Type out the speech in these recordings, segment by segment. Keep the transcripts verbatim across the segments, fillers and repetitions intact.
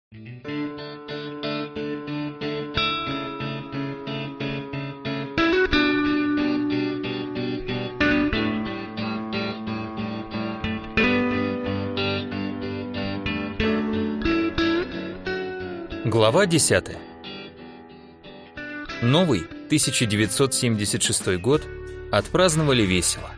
Глава десятая. Новый тысяча девятьсот семьдесят шестой год отпраздновали весело.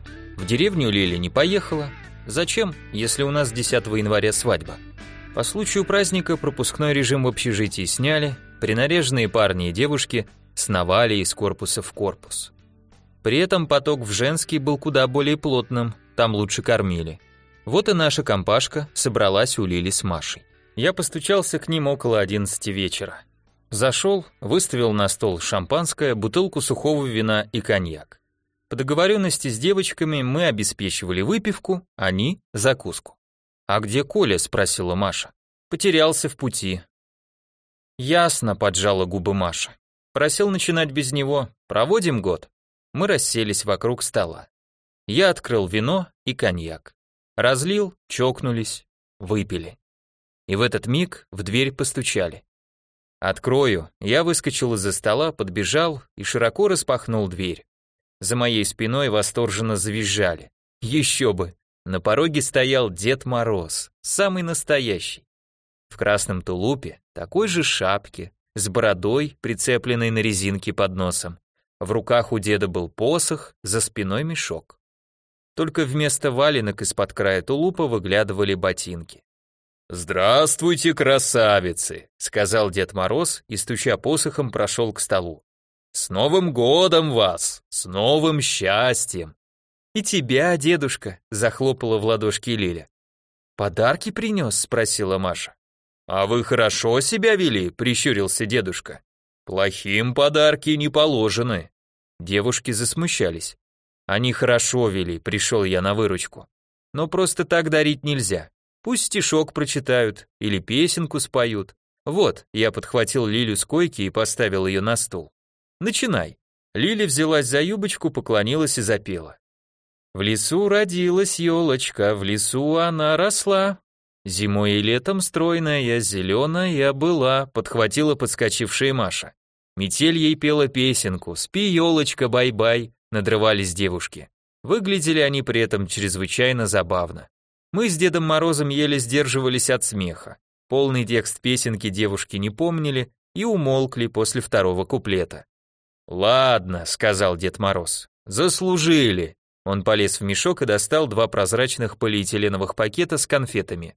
В деревню Лиля не поехала. Зачем, если у нас десятого января свадьба? По случаю праздника пропускной режим в общежитии сняли, принаряженные парни и девушки сновали из корпуса в корпус. При этом поток в женский был куда более плотным, там лучше кормили. Вот и наша компашка собралась у Лили с Машей. Я постучался к ним около одиннадцати вечера. Зашел, выставил на стол шампанское, бутылку сухого вина и коньяк. По договоренности с девочками мы обеспечивали выпивку, они – закуску. «А где Коля?» – спросила Маша. «Потерялся в пути». «Ясно», – поджала губы Маша. «Просил начинать без него. Проводим год». Мы расселись вокруг стола. Я открыл вино и коньяк. Разлил, чокнулись, выпили. И в этот миг в дверь постучали. «Открою». Я выскочил из-за стола, подбежал и широко распахнул дверь. За моей спиной восторженно завизжали. Еще бы! На пороге стоял Дед Мороз, самый настоящий. В красном тулупе, такой же шапке, с бородой, прицепленной на резинке под носом. В руках у деда был посох, за спиной мешок. Только вместо валенок из-под края тулупа выглядывали ботинки. «Здравствуйте, красавицы!» — сказал Дед Мороз и, стуча посохом, прошел к столу. «С Новым годом вас! С новым счастьем!» «И тебя, дедушка!» — захлопала в ладошки Лиля. «Подарки принес?» — спросила Маша. «А вы хорошо себя вели?» — прищурился дедушка. «Плохим подарки не положены». Девушки засмущались. «Они хорошо вели», — пришел я на выручку. «Но просто так дарить нельзя. Пусть стишок прочитают или песенку споют. Вот, я подхватил Лилю с койки и поставил ее на стул. Начинай». Лиля взялась за юбочку, поклонилась и запела. «В лесу родилась елочка, в лесу она росла. Зимой и летом стройная, зеленая была», подхватила подскочившая Маша. Метель ей пела песенку «Спи, елочка, бай-бай», надрывались девушки. Выглядели они при этом чрезвычайно забавно. Мы с Дедом Морозом еле сдерживались от смеха. Полный текст песенки девушки не помнили и умолкли после второго куплета. «Ладно», — сказал Дед Мороз, — «заслужили». Он полез в мешок и достал два прозрачных полиэтиленовых пакета с конфетами.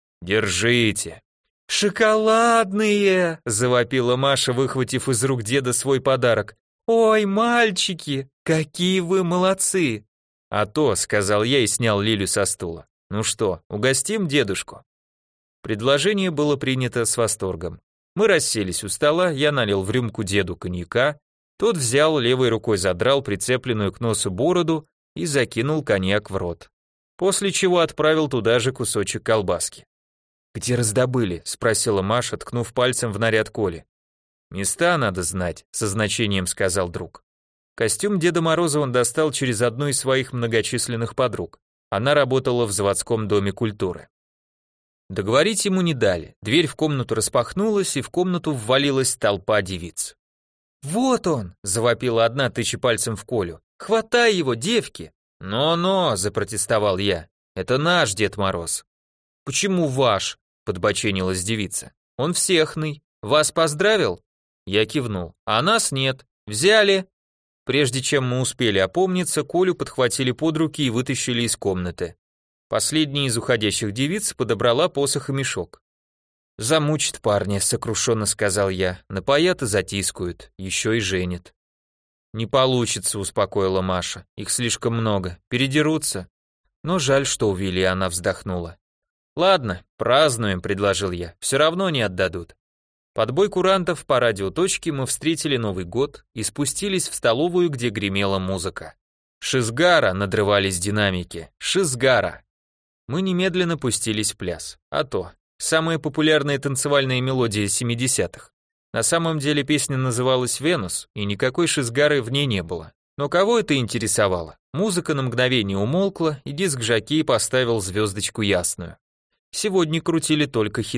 «Держите». «Шоколадные!» — завопила Маша, выхватив из рук деда свой подарок. «Ой, мальчики, какие вы молодцы!» «А то», — сказал я и снял Лилю со стула. «Ну что, угостим дедушку?» Предложение было принято с восторгом. Мы расселись у стола, я налил в рюмку деду коньяка, тот взял, левой рукой задрал прицепленную к носу бороду и закинул коньяк в рот. После чего отправил туда же кусочек колбаски. «Где раздобыли?» — спросила Маша, ткнув пальцем в наряд Коли. «Места надо знать», — со значением сказал друг. Костюм Деда Мороза он достал через одну из своих многочисленных подруг. Она работала в заводском доме культуры. Договорить ему не дали. Дверь в комнату распахнулась, и в комнату ввалилась толпа девиц. «Вот он!» — завопила одна, тыча пальцем в Колю. «Хватай его, девки!» «Но-но!» — запротестовал я. «Это наш Дед Мороз». «Почему ваш?» — подбоченилась девица. «Он всехный. Вас поздравил?» Я кивнул. «А нас нет. Взяли!» Прежде чем мы успели опомниться, Колю подхватили под руки и вытащили из комнаты. Последняя из уходящих девиц подобрала посох и мешок. «Замучит парня», — сокрушенно сказал я, — «напоят и затискают, еще и женят». «Не получится», — успокоила Маша, — «их слишком много, передерутся». Но жаль, что увели, она вздохнула. «Ладно, празднуем», — предложил я, — «все равно не отдадут». Под бой курантов по радиоточке мы встретили Новый год и спустились в столовую, где гремела музыка. «Шизгара!» — надрывались динамики. «Шизгара!» Мы немедленно пустились в пляс. А то, самая популярная танцевальная мелодия семидесятых. На самом деле песня называлась «Венус», и никакой шизгары в ней не было. Но кого это интересовало? Музыка на мгновение умолкла, и диск-жокей поставил звездочку ясную. Сегодня крутили только хиты.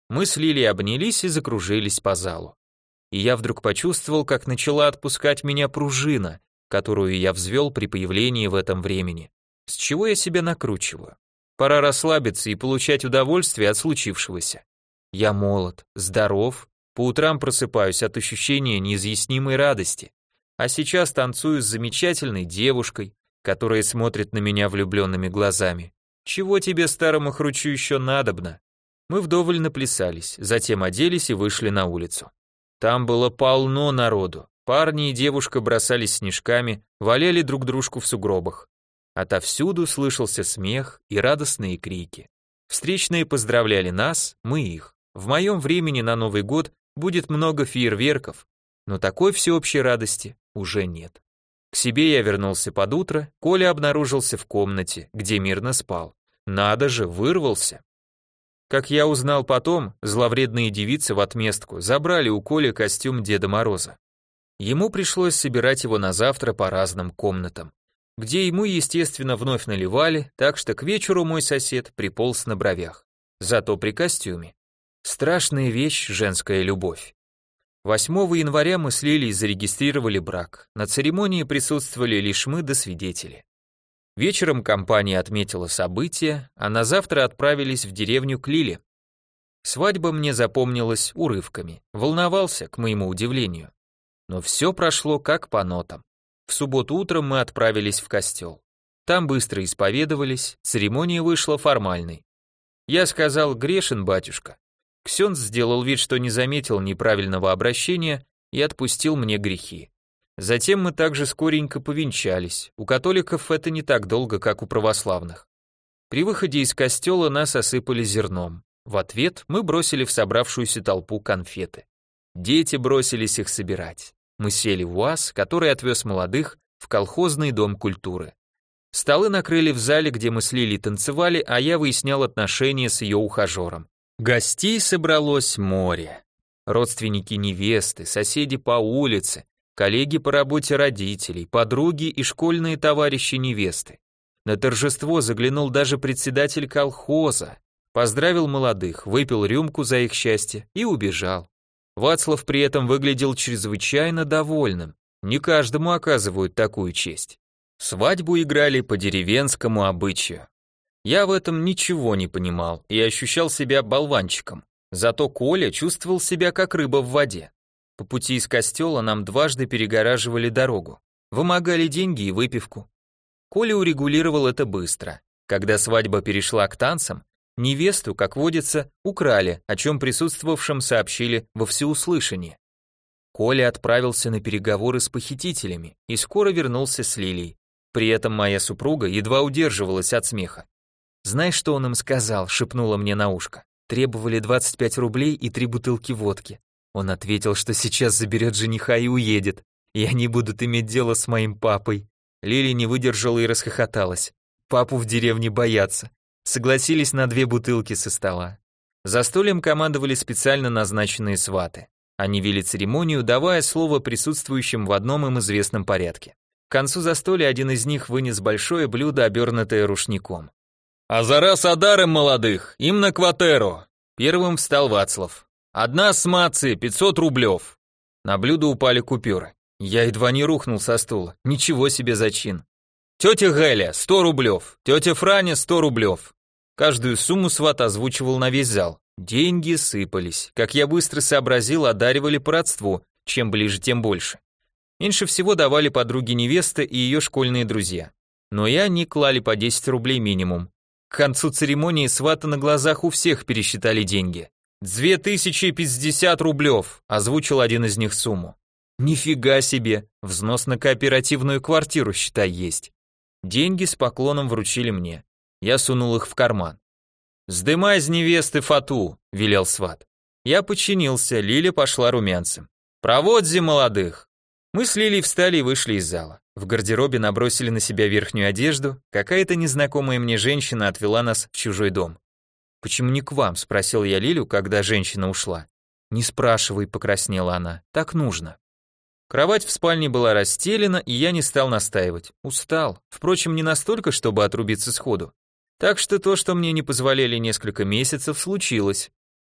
Мы с Лилей обнялись и закружились по залу. И я вдруг почувствовал, как начала отпускать меня пружина, которую я взвел при появлении в этом времени. С чего я себя накручиваю? Пора расслабиться и получать удовольствие от случившегося. Я молод, здоров, по утрам просыпаюсь от ощущения неизъяснимой радости, а сейчас танцую с замечательной девушкой, которая смотрит на меня влюбленными глазами. Чего тебе, старому хручу, еще надобно? Мы вдоволь наплясались, затем оделись и вышли на улицу. Там было полно народу. Парни и девушка бросались снежками, валяли друг дружку в сугробах. Отовсюду слышался смех и радостные крики. Встречные поздравляли нас, мы их. В моем времени на Новый год будет много фейерверков, но такой всеобщей радости уже нет. К себе я вернулся под утро, Коля обнаружился в комнате, где мирно спал. Надо же, вырвался. Как я узнал потом, зловредные девицы в отместку забрали у Коли костюм Деда Мороза. Ему пришлось собирать его на завтра по разным комнатам, где ему, естественно, вновь наливали, так что к вечеру мой сосед приполз на бровях. Зато при костюме. Страшная вещь — женская любовь. восьмого января мы с Лилей зарегистрировали брак. На церемонии присутствовали лишь мы да свидетели. Вечером компания отметила событие, а на завтра отправились в деревню к Лиле. Свадьба мне запомнилась урывками, волновался, к моему удивлению. Но все прошло как по нотам. В субботу утром мы отправились в костел. Там быстро исповедовались, церемония вышла формальной. Я сказал: «Грешен, батюшка». Ксенц сделал вид, что не заметил неправильного обращения и отпустил мне грехи. Затем мы также скоренько повенчались. У католиков это не так долго, как у православных. При выходе из костела нас осыпали зерном. В ответ мы бросили в собравшуюся толпу конфеты. Дети бросились их собирать. Мы сели в УАЗ, который отвез молодых в колхозный дом культуры. Столы накрыли в зале, где мы с Лилей танцевали, а я выяснял отношения с ее ухажером. Гостей собралось море. Родственники невесты, соседи по улице, коллеги по работе родителей, подруги и школьные товарищи невесты. На торжество заглянул даже председатель колхоза, поздравил молодых, выпил рюмку за их счастье и убежал. Вацлав при этом выглядел чрезвычайно довольным. Не каждому оказывают такую честь. Свадьбу играли по деревенскому обычаю. Я в этом ничего не понимал и ощущал себя болванчиком. Зато Коля чувствовал себя как рыба в воде. По пути из костела нам дважды перегораживали дорогу. Вымогали деньги и выпивку. Коля урегулировал это быстро. Когда свадьба перешла к танцам, невесту, как водится, украли, о чем присутствовавшим сообщили во всеуслышание. Коля отправился на переговоры с похитителями и скоро вернулся с Лилей. При этом моя супруга едва удерживалась от смеха. «Знаешь, что он им сказал?» — шепнула мне на ушко. Требовали двадцать пять рублей и три бутылки водки. Он ответил, что сейчас заберет жениха и уедет, и они будут иметь дело с моим папой. Лили не выдержала и расхохоталась. Папу в деревне боятся. Согласились на две бутылки со стола. За столем командовали специально назначенные сваты. Они вели церемонию, давая слово присутствующим в одном им известном порядке. К концу застолья один из них вынес большое блюдо, обернутое рушником. «А за раз одарим молодых, им на кватеру!» Первым встал Вацлав. «Одна с мацы, пятьсот рублев!» На блюдо упали купюры. Я едва не рухнул со стула. Ничего себе зачин. «Тетя Геля, сто рублев! Тетя Франя, сто рублев!» Каждую сумму сват озвучивал на весь зал. Деньги сыпались. Как я быстро сообразил, одаривали по родству, чем ближе, тем больше. Меньше всего давали подруги невесты и ее школьные друзья. Но и они клали по десять рублей минимум. К концу церемонии сваты на глазах у всех пересчитали деньги. «Две тысячи пятьдесят рублев», озвучил один из них сумму. «Нифига себе, взнос на кооперативную квартиру, считай, есть». Деньги с поклоном вручили мне. Я сунул их в карман. «Сдымай с невесты фату», — велел сват. Я подчинился, Лиля пошла румянцем. «Проводзи молодых». Мы с Лилей встали и вышли из зала. В гардеробе набросили на себя верхнюю одежду, какая-то незнакомая мне женщина отвела нас в чужой дом. «Почему не к вам?» — спросил я Лилю, когда женщина ушла. «Не спрашивай», — покраснела она, — «так нужно». Кровать в спальне была расстелена, и я не стал настаивать. Устал, впрочем, не настолько, чтобы отрубиться сходу. Так что то, что мне не позволяли несколько месяцев, случилось.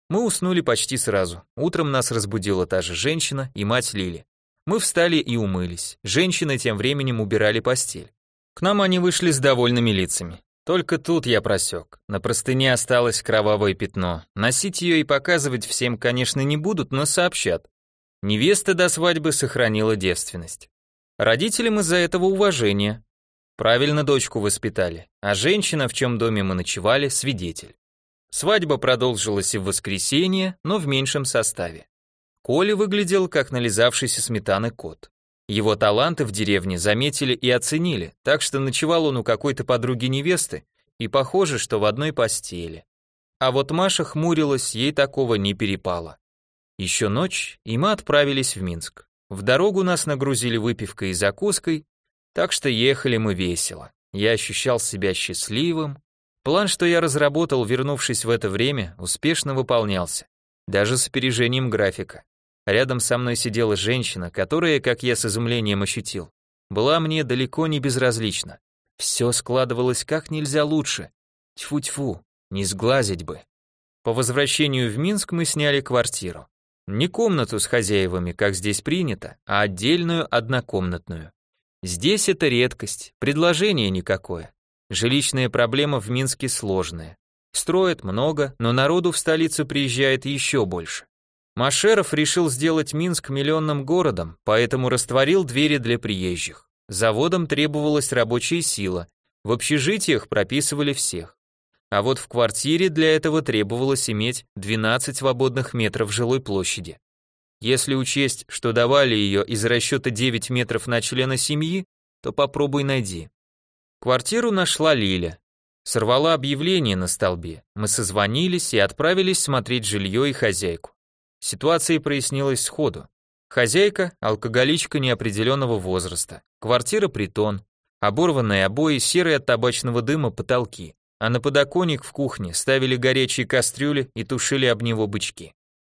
Мы уснули почти сразу. Утром нас разбудила та же женщина и мать Лили. Мы встали и умылись. Женщины тем временем убирали постель. К нам они вышли с довольными лицами. Только тут я просек. На простыне осталось кровавое пятно. Носить ее и показывать всем, конечно, не будут, но сообщат. Невеста до свадьбы сохранила девственность. Родителям из-за этого уважения. Правильно дочку воспитали. А женщина, в чем доме мы ночевали, свидетель. Свадьба продолжилась и в воскресенье, но в меньшем составе. Коля выглядел как нализавшийся сметаны кот. Его таланты в деревне заметили и оценили, так что ночевал он у какой-то подруги невесты, и похоже, что в одной постели. А вот Маша хмурилась, ей такого не перепало. Еще ночь, и мы отправились в Минск. В дорогу нас нагрузили выпивкой и закуской, так что ехали мы весело. Я ощущал себя счастливым. План, что я разработал, вернувшись в это время, успешно выполнялся, даже с опережением графика. Рядом со мной сидела женщина, которая, как я с изумлением ощутил, была мне далеко не безразлична. Все складывалось как нельзя лучше. Тьфу-тьфу, не сглазить бы. По возвращению в Минск мы сняли квартиру. Не комнату с хозяевами, как здесь принято, а отдельную однокомнатную. Здесь это редкость, предложение никакое. Жилищная проблема в Минске сложная. Строят много, но народу в столицу приезжает еще больше. Машеров решил сделать Минск миллионным городом, поэтому растворил двери для приезжих. Заводам требовалась рабочая сила, в общежитиях прописывали всех. А вот в квартире для этого требовалось иметь двенадцать свободных метров жилой площади. Если учесть, что давали ее из расчета девять метров на члена семьи, то попробуй найди. Квартиру нашла Лиля. Сорвала объявление на столбе. Мы созвонились и отправились смотреть жилье и хозяйку. Ситуация прояснилась сходу. Хозяйка – алкоголичка неопределенного возраста. Квартира-притон. Оборванные обои, серые от табачного дыма потолки. А на подоконник в кухне ставили горячие кастрюли и тушили об него бычки.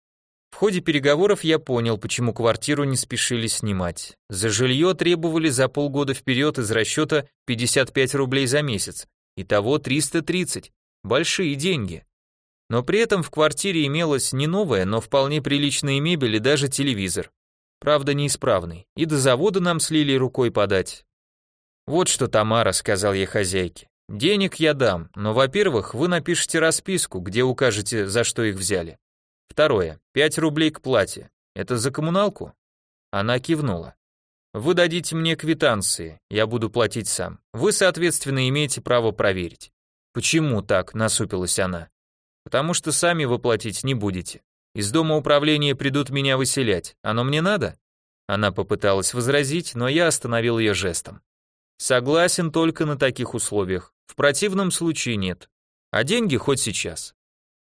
В ходе переговоров я понял, почему квартиру не спешили снимать. За жилье требовали за полгода вперед из расчета пятьдесят пять рублей за месяц. Итого триста тридцать. Большие деньги. Но при этом в квартире имелась не новая, но вполне приличная мебель и даже телевизор. Правда, неисправный. И до завода нам слили рукой подать. «Вот что, Тамара», — сказал я хозяйке. «Денег я дам, но, во-первых, вы напишите расписку, где укажете, за что их взяли. Второе. пять рублей к плате. Это за коммуналку?» Она кивнула. «Вы дадите мне квитанции, я буду платить сам. Вы, соответственно, имеете право проверить». «Почему так?» — насупилась она. «Потому что сами вы платить не будете. Из дома управления придут меня выселять. Оно мне надо?» Она попыталась возразить, но я остановил ее жестом. «Согласен только на таких условиях. В противном случае нет. А деньги хоть сейчас».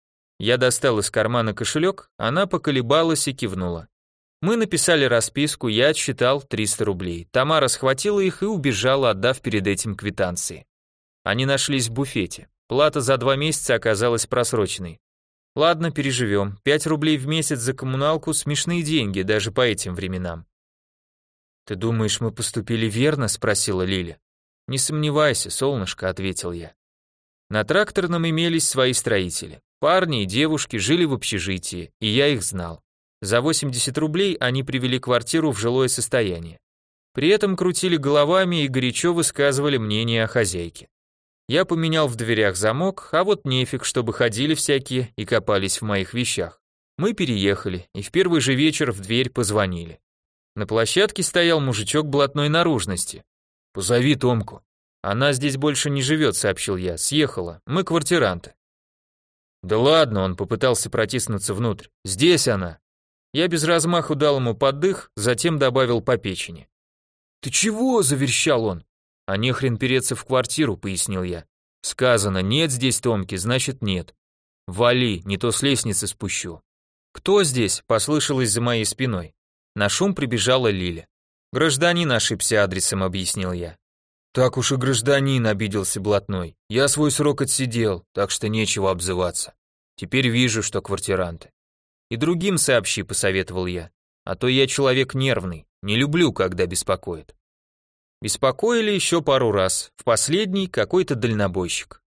Я достал из кармана кошелек, она поколебалась и кивнула. Мы написали расписку, я отсчитал триста рублей. Тамара схватила их и убежала, отдав перед этим квитанции. Они нашлись в буфете. Плата за два месяца оказалась просроченной. Ладно, переживем. Пять рублей в месяц за коммуналку – смешные деньги, даже по этим временам. «Ты думаешь, мы поступили верно?» – спросила Лиля. «Не сомневайся, солнышко», – ответил я. На тракторном имелись свои строители. Парни и девушки жили в общежитии, и я их знал. За восемьдесят рублей они привели квартиру в жилое состояние. При этом крутили головами и горячо высказывали мнение о хозяйке. Я поменял в дверях замок, а вот нефиг, чтобы ходили всякие и копались в моих вещах. Мы переехали, и в первый же вечер в дверь позвонили. На площадке стоял мужичок блатной наружности. «Позови Томку». «Она здесь больше не живет», — сообщил я, — «съехала, мы квартиранты». «Да ладно», — он попытался протиснуться внутрь, — «здесь она». Я без размаху дал ему под дых, затем добавил по печени. «Ты чего?» — заверещал он. «А не хрен переться в квартиру», — пояснил я. «Сказано, нет здесь Томки, значит нет. Вали, не то с лестницы спущу». «Кто здесь?» — послышалось за моей спиной. На шум прибежала Лиля. «Гражданин ошибся адресом», — объяснил я. «Так уж и гражданин», — обиделся блатной. «Я свой срок отсидел, так что нечего обзываться. Теперь вижу, что квартиранты». «И другим сообщи», — посоветовал я. «А то я человек нервный, не люблю, когда беспокоят». Беспокоили еще пару раз, в последний какой-то дальнобойщик.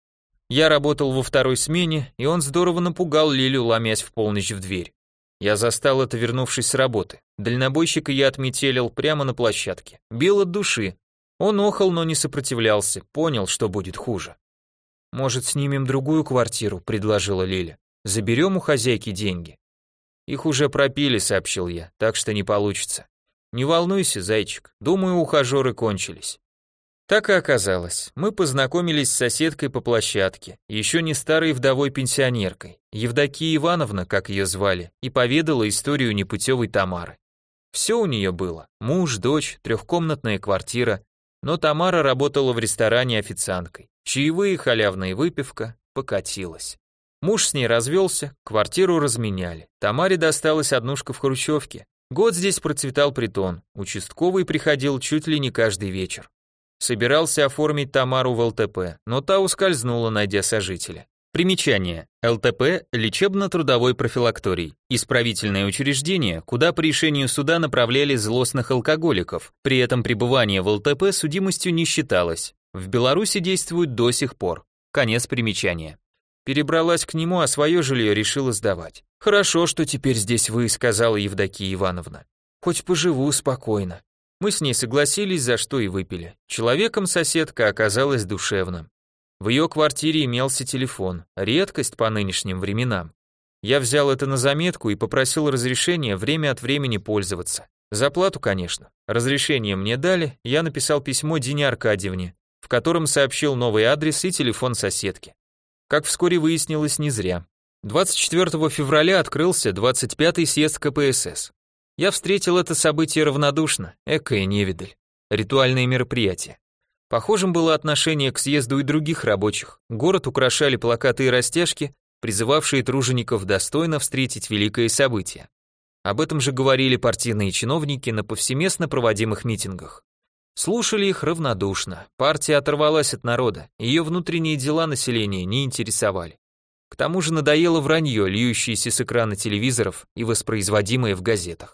Я работал во второй смене, и он здорово напугал Лилю, ломясь в полночь в дверь. Я застал это, вернувшись с работы. Дальнобойщика я отметелил прямо на площадке. Бил от души. Он охал, но не сопротивлялся, понял, что будет хуже. «Может, снимем другую квартиру?» – предложила Лиля. «Заберем у хозяйки деньги». «Их уже пропили», – сообщил я, – «так что не получится». «Не волнуйся, зайчик, думаю, ухажеры кончились». Так и оказалось. Мы познакомились с соседкой по площадке, еще не старой вдовой-пенсионеркой, Евдокия Ивановна, как ее звали, и поведала историю непутевой Тамары. Все у нее было: муж, дочь, трехкомнатная квартира, но Тамара работала в ресторане официанткой. Чаевые, халявная выпивка, покатилась. Муж с ней развелся, квартиру разменяли. Тамаре досталась однушка в хрущевке. Год здесь процветал притон, участковый приходил чуть ли не каждый вечер. Собирался оформить Тамару в эл тэ пэ, но та ускользнула, найдя сожителя. Примечание. эл тэ пэ – лечебно-трудовой профилакторий, исправительное учреждение, куда по решению суда направляли злостных алкоголиков, при этом пребывание в эл тэ пэ судимостью не считалось. В Беларуси действует до сих пор. Конец примечания. Перебралась к нему, а свое жилье решила сдавать. «Хорошо, что теперь здесь вы», – сказала Евдокия Ивановна. «Хоть поживу спокойно». Мы с ней согласились, за что и выпили. Человеком соседка оказалась душевным. В ее квартире имелся телефон, редкость по нынешним временам. Я взял это на заметку и попросил разрешения время от времени пользоваться. За плату, конечно. Разрешение мне дали, я написал письмо Дине Аркадьевне, в котором сообщил новый адрес и телефон соседки. Как вскоре выяснилось, не зря. двадцать четвёртого февраля открылся двадцать пятый съезд ка пэ эс эс. Я встретил это событие равнодушно, экая невидаль. Ритуальное мероприятие. Похожим было отношение к съезду и других рабочих. Город украшали плакаты и растяжки, призывавшие тружеников достойно встретить великое событие. Об этом же говорили партийные чиновники на повсеместно проводимых митингах. Слушали их равнодушно. Партия оторвалась от народа, ее внутренние дела населения не интересовали. К тому же надоело вранье, льющееся с экрана телевизоров и воспроизводимое в газетах.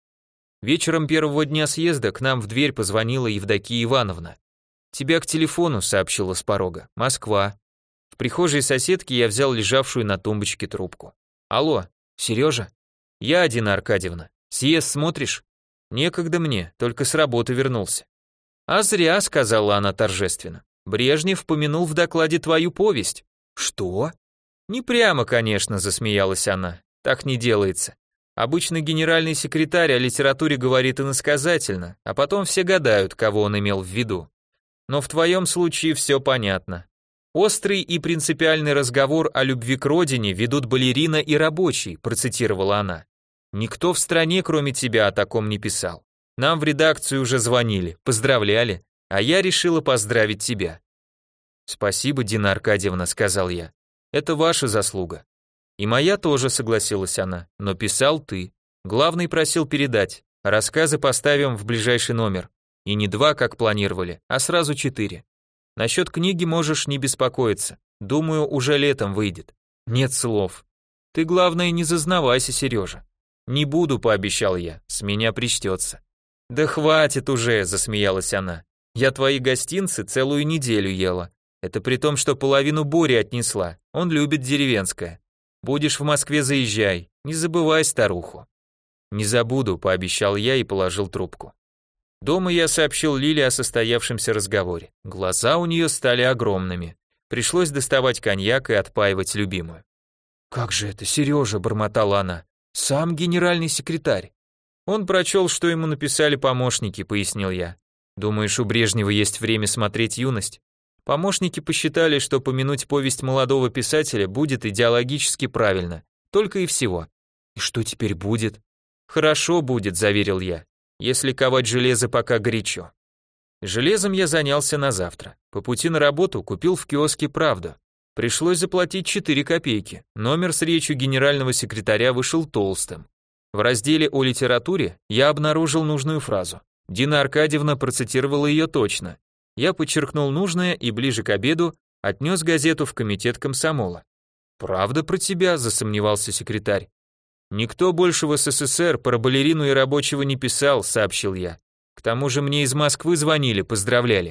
Вечером первого дня съезда к нам в дверь позвонила Евдокия Ивановна. «Тебя к телефону», — сообщила с порога. «Москва». В прихожей соседки я взял лежавшую на тумбочке трубку. «Алло, Сережа?» «Я, Дина Аркадьевна. Съезд смотришь?» «Некогда мне, только с работы вернулся». «А зря», — сказала она торжественно. «Брежнев помянул в докладе твою повесть». «Что?» «Не прямо, конечно», — засмеялась она. «Так не делается. Обычно генеральный секретарь о литературе говорит иносказательно, а потом все гадают, кого он имел в виду. Но в твоем случае все понятно. Острый и принципиальный разговор о любви к родине ведут балерина и рабочий», процитировала она. «Никто в стране, кроме тебя, о таком не писал. Нам в редакцию уже звонили, поздравляли, а я решила поздравить тебя». «Спасибо, Дина Аркадьевна», сказал я. «Это ваша заслуга». «И моя тоже», согласилась она, «но писал ты. Главный просил передать. Рассказы поставим в ближайший номер. И не два, как планировали, а сразу четыре. Насчет книги можешь не беспокоиться. Думаю, уже летом выйдет. Нет слов. Ты, главное, не зазнавайся, Сережа». «Не буду», пообещал я, с меня причтется. «Да хватит уже», засмеялась она. «Я твои гостинцы целую неделю ела. Это при том, что половину Бори отнесла. Он любит деревенское. Будешь в Москве, заезжай, не забывай старуху». «Не забуду», пообещал я и положил трубку. Дома я сообщил Лиле о состоявшемся разговоре. Глаза у нее стали огромными. Пришлось доставать коньяк и отпаивать любимую. «Как же это, Сережа», бормотала она, «сам генеральный секретарь». «Он прочел, что ему написали помощники», пояснил я. «Думаешь, у Брежнева есть время смотреть юность?» Помощники посчитали, что помянуть повесть молодого писателя будет идеологически правильно, только и всего. «И что теперь будет?» «Хорошо будет», заверил я, «если ковать железо пока горячо». Железом я занялся на завтра. По пути на работу купил в киоске «Правду». Пришлось заплатить четыре копейки. Номер с речью генерального секретаря вышел толстым. В разделе о литературе я обнаружил нужную фразу. Дина Аркадьевна процитировала ее точно. Я подчеркнул нужное и ближе к обеду отнес газету в комитет комсомола. «Правда про тебя?» – засомневался секретарь. «Никто больше в эс эс эс эр про балерину и рабочего не писал», – сообщил я. «К тому же мне из Москвы звонили, поздравляли.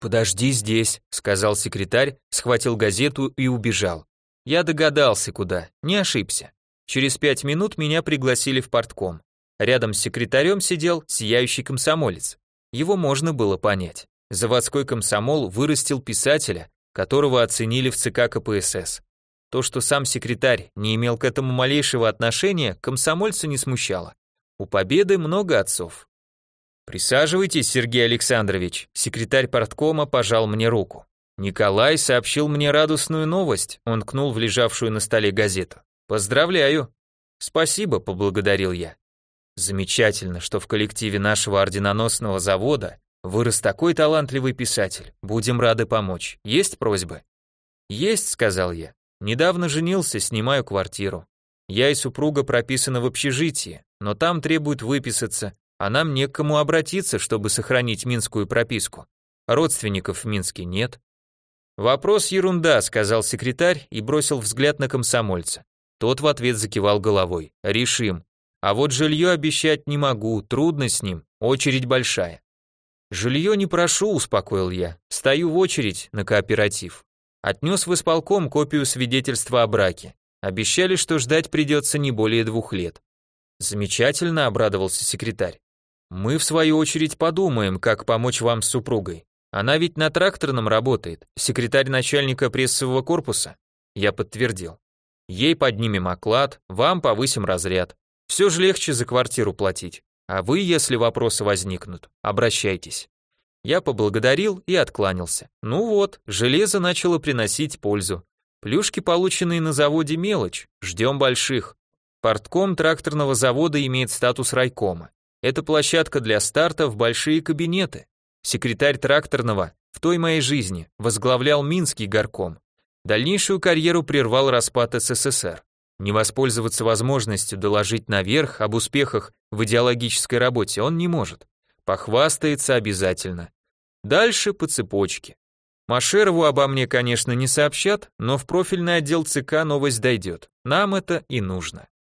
«Подожди здесь», — сказал секретарь, схватил газету и убежал. Я догадался, куда, не ошибся. Через пять минут меня пригласили в партком. Рядом с секретарем сидел сияющий комсомолец. Его можно было понять. Заводской комсомол вырастил писателя, которого оценили в ЦК КПСС. То, что сам секретарь не имел к этому малейшего отношения, комсомольца не смущало. У Победы много отцов. «Присаживайтесь, Сергей Александрович», секретарь парткома пожал мне руку. Николай сообщил мне радостную новость, он ткнул в лежавшую на столе газету. «Поздравляю». «Спасибо», поблагодарил я. «Замечательно, что в коллективе нашего орденоносного завода вырос такой талантливый писатель. Будем рады помочь. Есть просьбы?» «Есть», сказал я. «Недавно женился, снимаю квартиру. Я и супруга прописаны в общежитии, но там требуют выписаться, а нам не к кому обратиться, чтобы сохранить минскую прописку. Родственников в Минске нет». «Вопрос ерунда», сказал секретарь и бросил взгляд на комсомольца. Тот в ответ закивал головой. «Решим. А вот жилье обещать не могу, трудно с ним, очередь большая». «Жилье не прошу», успокоил я. «Стою в очередь на кооператив». Отнес в исполком копию свидетельства о браке. Обещали, что ждать придется не более двух лет. «Замечательно», обрадовался секретарь. «Мы, в свою очередь, подумаем, как помочь вам с супругой. Она ведь на тракторном работает, секретарь начальника прессового корпуса». Я подтвердил. «Ей поднимем оклад, вам повысим разряд. Все же легче за квартиру платить. А вы, если вопросы возникнут, обращайтесь». Я поблагодарил и откланялся. Ну вот, железо начало приносить пользу. Плюшки, полученные на заводе, мелочь, ждем больших. Партком тракторного завода имеет статус райкома. Это площадка для старта в большие кабинеты. Секретарь тракторного в той моей жизни возглавлял Минский горком. Дальнейшую карьеру прервал распад СССР. Не воспользоваться возможностью доложить наверх об успехах в идеологической работе он не может. Похвастается обязательно. Дальше по цепочке. Машерову обо мне, конечно, не сообщат, но в профильный отдел ЦК новость дойдет. Нам это и нужно.